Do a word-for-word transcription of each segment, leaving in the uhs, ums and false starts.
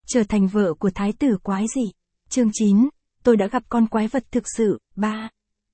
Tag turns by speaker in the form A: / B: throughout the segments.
A: Trở thành vợ của thái tử quái dị. Chương chín, tôi đã gặp con quái vật thực sự. ba.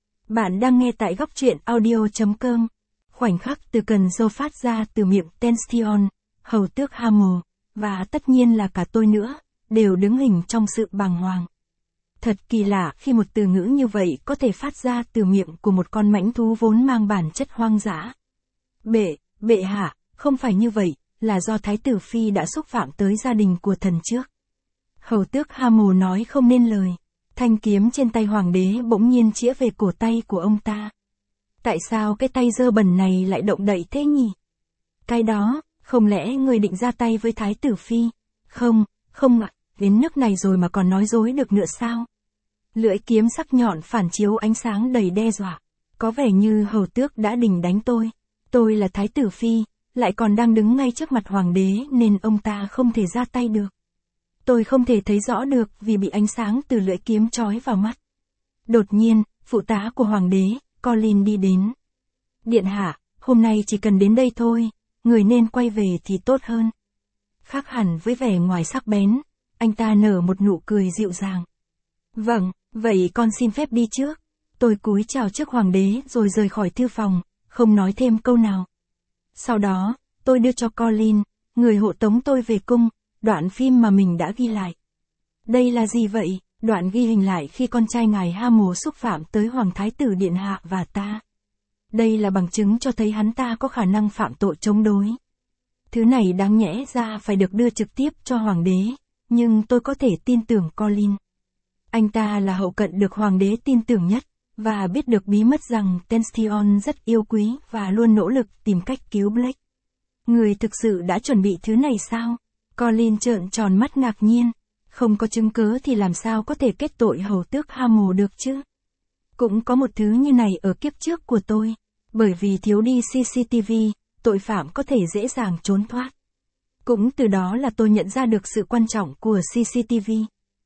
A: Bạn đang nghe tại góc truyện audio chấm com. Khoảnh khắc từ cần dâu phát ra từ miệng Tension, hầu tước Hammer, và tất nhiên là cả tôi nữa, đều đứng hình trong sự bàng hoàng. Thật kỳ lạ khi một từ ngữ như vậy có thể phát ra từ miệng của một con mãnh thú vốn mang bản chất hoang dã. Bệ, bệ hạ, không phải như vậy, là do thái tử phi đã xúc phạm tới gia đình của thần trước. Hầu tước Hammer nói không nên lời. Thanh kiếm trên tay hoàng đế bỗng nhiên chĩa về cổ tay của ông ta. Tại sao cái tay dơ bẩn này lại động đậy thế nhỉ? Cái đó, không lẽ người định ra tay với thái tử phi? Không, không ạ, đến nước này rồi mà còn nói dối được nữa sao? Lưỡi kiếm sắc nhọn phản chiếu ánh sáng đầy đe dọa. Có vẻ như hầu tước đã định đánh tôi. Tôi là thái tử phi, lại còn đang đứng ngay trước mặt hoàng đế nên ông ta không thể ra tay được. Tôi không thể thấy rõ được vì bị ánh sáng từ lưỡi kiếm chói vào mắt. Đột nhiên, phụ tá của hoàng đế, Colin đi đến. Điện hạ, hôm nay chỉ cần đến đây thôi, người nên quay về thì tốt hơn. Khác hẳn với vẻ ngoài sắc bén, anh ta nở một nụ cười dịu dàng. Vâng, vậy con xin phép đi trước. Tôi cúi chào trước hoàng đế rồi rời khỏi thư phòng, không nói thêm câu nào. Sau đó, tôi đưa cho Colin, người hộ tống tôi về cung, đoạn phim mà mình đã ghi lại. Đây là gì vậy? Đoạn ghi hình lại khi con trai ngài Hammer xúc phạm tới hoàng thái tử điện hạ và ta. Đây là bằng chứng cho thấy hắn ta có khả năng phạm tội chống đối. Thứ này đáng nhẽ ra phải được đưa trực tiếp cho hoàng đế, nhưng tôi có thể tin tưởng Colin. Anh ta là hậu cận được hoàng đế tin tưởng nhất, và biết được bí mật rằng Tension rất yêu quý và luôn nỗ lực tìm cách cứu Blake. Người thực sự đã chuẩn bị thứ này sao? Colin trợn tròn mắt ngạc nhiên. Không có chứng cứ thì làm sao có thể kết tội hầu tước Hammer được chứ? Cũng có một thứ như này ở kiếp trước của tôi. Bởi vì thiếu đi xê xê tê vê, tội phạm có thể dễ dàng trốn thoát. Cũng từ đó là tôi nhận ra được sự quan trọng của xê xê tê vê.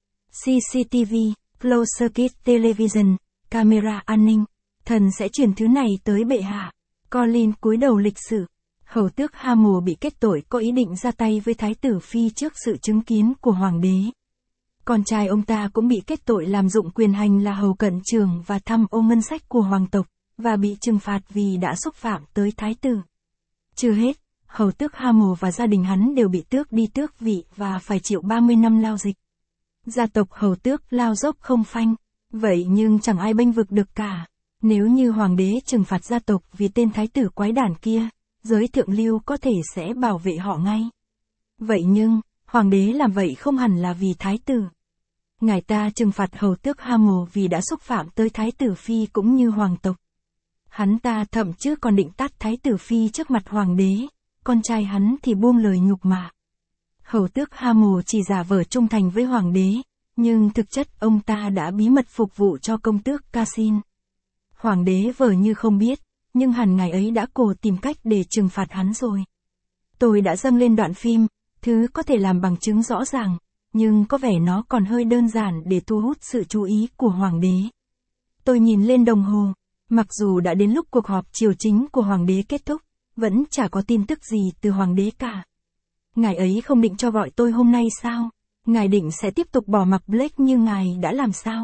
A: xê xê tê vê, Closed Circuit Television, camera an ninh. Thần sẽ chuyển thứ này tới bệ hạ. Colin cúi đầu lịch sự. Hầu tước Hammer bị kết tội có ý định ra tay với thái tử phi trước sự chứng kiến của hoàng đế. Con trai ông ta cũng bị kết tội làm dụng quyền hành là hầu cận trưởng và tham ô ngân sách của hoàng tộc, và bị trừng phạt vì đã xúc phạm tới thái tử. Chưa hết, hầu tước Hammer và gia đình hắn đều bị tước đi tước vị và phải chịu ba mươi năm lao dịch. Gia tộc hầu tước lao dốc không phanh, vậy nhưng chẳng ai bênh vực được cả. Nếu như hoàng đế trừng phạt gia tộc vì tên thái tử quái đản kia, giới thượng lưu có thể sẽ bảo vệ họ ngay. Vậy nhưng, hoàng đế làm vậy không hẳn là vì thái tử. Ngài ta trừng phạt hầu tước Hammer vì đã xúc phạm tới thái tử phi cũng như hoàng tộc. Hắn ta thậm chí còn định tát thái tử phi trước mặt hoàng đế, con trai hắn thì buông lời nhục mạ. Hầu tước Hammer chỉ giả vờ trung thành với hoàng đế, nhưng thực chất ông ta đã bí mật phục vụ cho công tước Casin. Hoàng đế vờ như không biết, nhưng hẳn ngài ấy đã cố tìm cách để trừng phạt hắn rồi. Tôi đã dâng lên đoạn phim, thứ có thể làm bằng chứng rõ ràng, nhưng có vẻ nó còn hơi đơn giản để thu hút sự chú ý của hoàng đế. Tôi nhìn lên đồng hồ, mặc dù đã đến lúc cuộc họp triều chính của hoàng đế kết thúc, vẫn chả có tin tức gì từ hoàng đế cả. Ngài ấy không định cho gọi tôi hôm nay sao? Ngài định sẽ tiếp tục bỏ mặc Blake như ngài đã làm sao?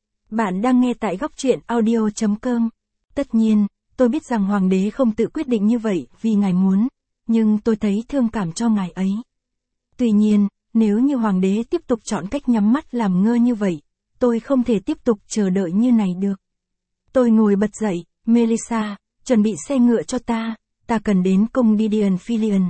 A: Bạn đang nghe tại góc truyện audio chấm com. Tất nhiên, tôi biết rằng hoàng đế không tự quyết định như vậy vì ngài muốn, nhưng tôi thấy thương cảm cho ngài ấy. Tuy nhiên, nếu như hoàng đế tiếp tục chọn cách nhắm mắt làm ngơ như vậy, tôi không thể tiếp tục chờ đợi như này được. Tôi ngồi bật dậy, Melissa, chuẩn bị xe ngựa cho ta, ta cần đến cung Didion Filion.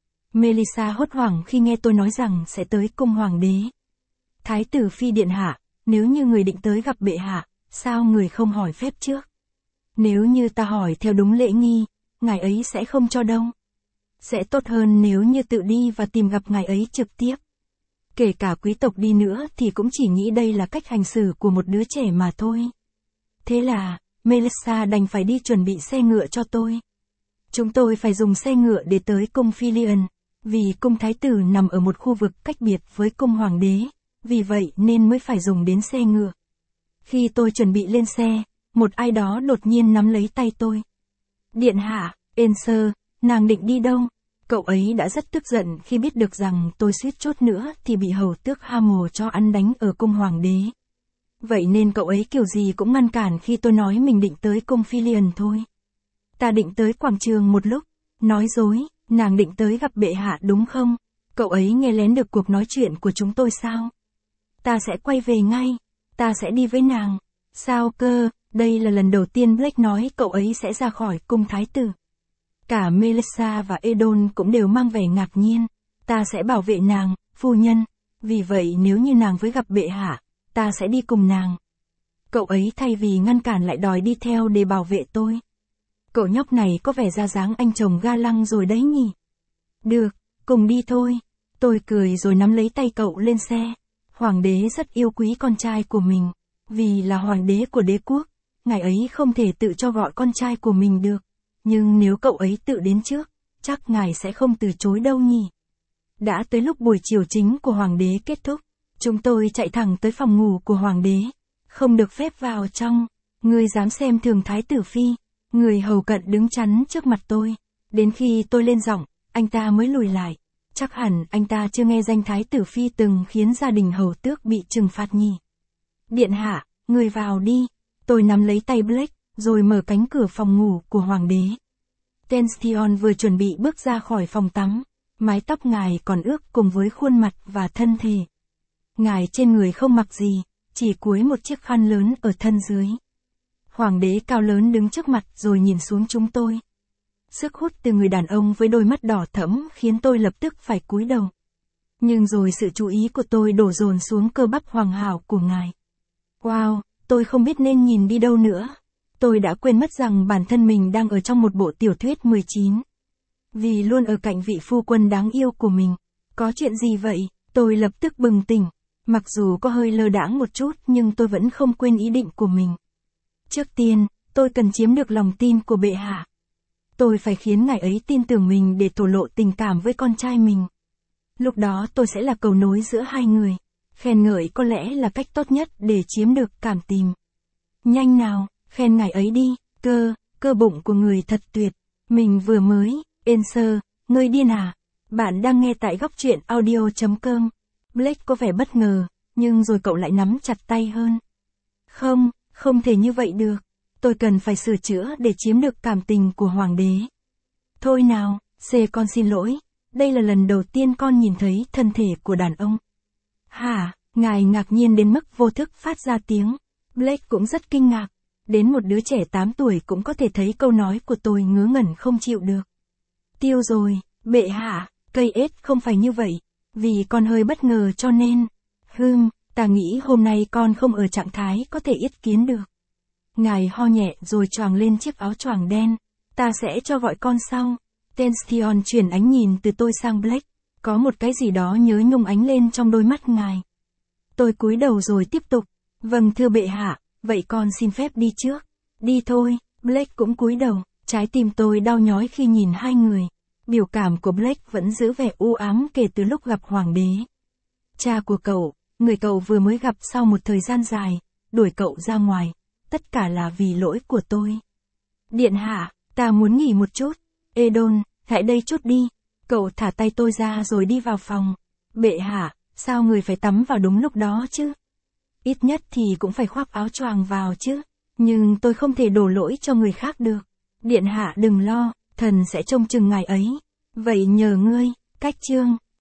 A: Melissa hốt hoảng khi nghe tôi nói rằng sẽ tới cung hoàng đế. Thái tử phi điện hạ, nếu như người định tới gặp bệ hạ, sao người không hỏi phép trước? Nếu như ta hỏi theo đúng lễ nghi, ngài ấy sẽ không cho đâu. Sẽ tốt hơn nếu như tự đi và tìm gặp ngài ấy trực tiếp. Kể cả quý tộc đi nữa thì cũng chỉ nghĩ đây là cách hành xử của một đứa trẻ mà thôi. Thế là, Melissa đành phải đi chuẩn bị xe ngựa cho tôi. Chúng tôi phải dùng xe ngựa để tới cung Filion, vì cung thái tử nằm ở một khu vực cách biệt với cung hoàng đế, vì vậy nên mới phải dùng đến xe ngựa. Khi tôi chuẩn bị lên xe, một ai đó đột nhiên nắm lấy tay tôi. Điện hạ, Enser, nàng định đi đâu? Cậu ấy đã rất tức giận khi biết được rằng tôi suýt chút nữa thì bị hầu tước Hamel cho ăn đánh ở cung hoàng đế. Vậy nên cậu ấy kiểu gì cũng ngăn cản khi tôi nói mình định tới cung Philion thôi. Ta định tới quảng trường một lúc. Nói dối, nàng định tới gặp bệ hạ đúng không? Cậu ấy nghe lén được cuộc nói chuyện của chúng tôi sao? Ta sẽ quay về ngay. Ta sẽ đi với nàng. Sao cơ? Đây là lần đầu tiên Blake nói cậu ấy sẽ ra khỏi cung thái tử. Cả Melissa và Edon cũng đều mang vẻ ngạc nhiên. Ta sẽ bảo vệ nàng, phu nhân. Vì vậy nếu như nàng với gặp bệ hạ, ta sẽ đi cùng nàng. Cậu ấy thay vì ngăn cản lại đòi đi theo để bảo vệ tôi. Cậu nhóc này có vẻ ra dáng anh chồng ga lăng rồi đấy nhỉ? Được, cùng đi thôi. Tôi cười rồi nắm lấy tay cậu lên xe. Hoàng đế rất yêu quý con trai của mình. Vì là hoàng đế của đế quốc, ngài ấy không thể tự cho gọi con trai của mình được. Nhưng nếu cậu ấy tự đến trước, chắc ngài sẽ không từ chối đâu nhỉ. Đã tới lúc buổi chiều chính của hoàng đế kết thúc. Chúng tôi chạy thẳng tới phòng ngủ của hoàng đế. Không được phép vào trong. Ngươi dám xem thường thái tử phi. Người hầu cận đứng chắn trước mặt tôi. Đến khi tôi lên giọng, anh ta mới lùi lại. Chắc hẳn anh ta chưa nghe danh thái tử phi từng khiến gia đình hầu tước bị trừng phạt nhỉ. Điện hạ, người vào đi. Tôi nắm lấy tay Blake, rồi mở cánh cửa phòng ngủ của hoàng đế. Tension vừa chuẩn bị bước ra khỏi phòng tắm. Mái tóc ngài còn ướt cùng với khuôn mặt và thân thể. Ngài trên người không mặc gì, chỉ cúi một chiếc khăn lớn ở thân dưới. Hoàng đế cao lớn đứng trước mặt rồi nhìn xuống chúng tôi. Sức hút từ người đàn ông với đôi mắt đỏ thẫm khiến tôi lập tức phải cúi đầu. Nhưng rồi sự chú ý của tôi đổ dồn xuống cơ bắp hoàng hảo của ngài. Wow, tôi không biết nên nhìn đi đâu nữa. Tôi đã quên mất rằng bản thân mình đang ở trong một bộ tiểu thuyết mười chín. Vì luôn ở cạnh vị phu quân đáng yêu của mình. Có chuyện gì vậy? Tôi lập tức bừng tỉnh. Mặc dù có hơi lơ đãng một chút nhưng tôi vẫn không quên ý định của mình. Trước tiên, tôi cần chiếm được lòng tin của bệ hạ. Tôi phải khiến ngài ấy tin tưởng mình để thổ lộ tình cảm với con trai mình. Lúc đó tôi sẽ là cầu nối giữa hai người. Khen ngợi có lẽ là cách tốt nhất để chiếm được cảm tình. Nhanh nào, khen ngài ấy đi, cơ, cơ bụng của người thật tuyệt. Mình vừa mới, Enser, ngươi điên à? Bạn đang nghe tại góc truyện audio chấm com. Blake có vẻ bất ngờ, nhưng rồi cậu lại nắm chặt tay hơn. Không, không thể như vậy được. Tôi cần phải sửa chữa để chiếm được cảm tình của hoàng đế. Thôi nào, C con xin lỗi. Đây là lần đầu tiên con nhìn thấy thân thể của đàn ông. Hả, ngài ngạc nhiên đến mức vô thức phát ra tiếng. Blake cũng rất kinh ngạc. Đến một đứa trẻ tám tuổi cũng có thể thấy câu nói của tôi ngớ ngẩn không chịu được. Tiêu rồi, bệ hạ, cây ết không phải như vậy. Vì con hơi bất ngờ cho nên. Hừm, ta nghĩ hôm nay con không ở trạng thái có thể yết kiến được. Ngài ho nhẹ rồi choàng lên chiếc áo choàng đen. Ta sẽ cho gọi con sau. Tension chuyển ánh nhìn từ tôi sang Blake. Có một cái gì đó nhớ nhung ánh lên trong đôi mắt ngài. Tôi cúi đầu rồi tiếp tục. Vâng thưa bệ hạ, vậy con xin phép đi trước. Đi thôi, Blake cũng cúi đầu. Trái tim tôi đau nhói khi nhìn hai người. Biểu cảm của Blake vẫn giữ vẻ u ám kể từ lúc gặp hoàng đế. Cha của cậu, người cậu vừa mới gặp sau một thời gian dài, đuổi cậu ra ngoài. Tất cả là vì lỗi của tôi. Điện hạ, ta muốn nghỉ một chút. Edon, hãy đây chút đi. Cậu thả tay tôi ra rồi đi vào phòng. Bệ hạ, sao người phải tắm vào đúng lúc đó chứ? Ít nhất thì cũng phải khoác áo choàng vào chứ. Nhưng tôi không thể đổ lỗi cho người khác được. Điện hạ đừng lo, thần sẽ trông chừng ngài ấy. Vậy nhờ ngươi, cách chương.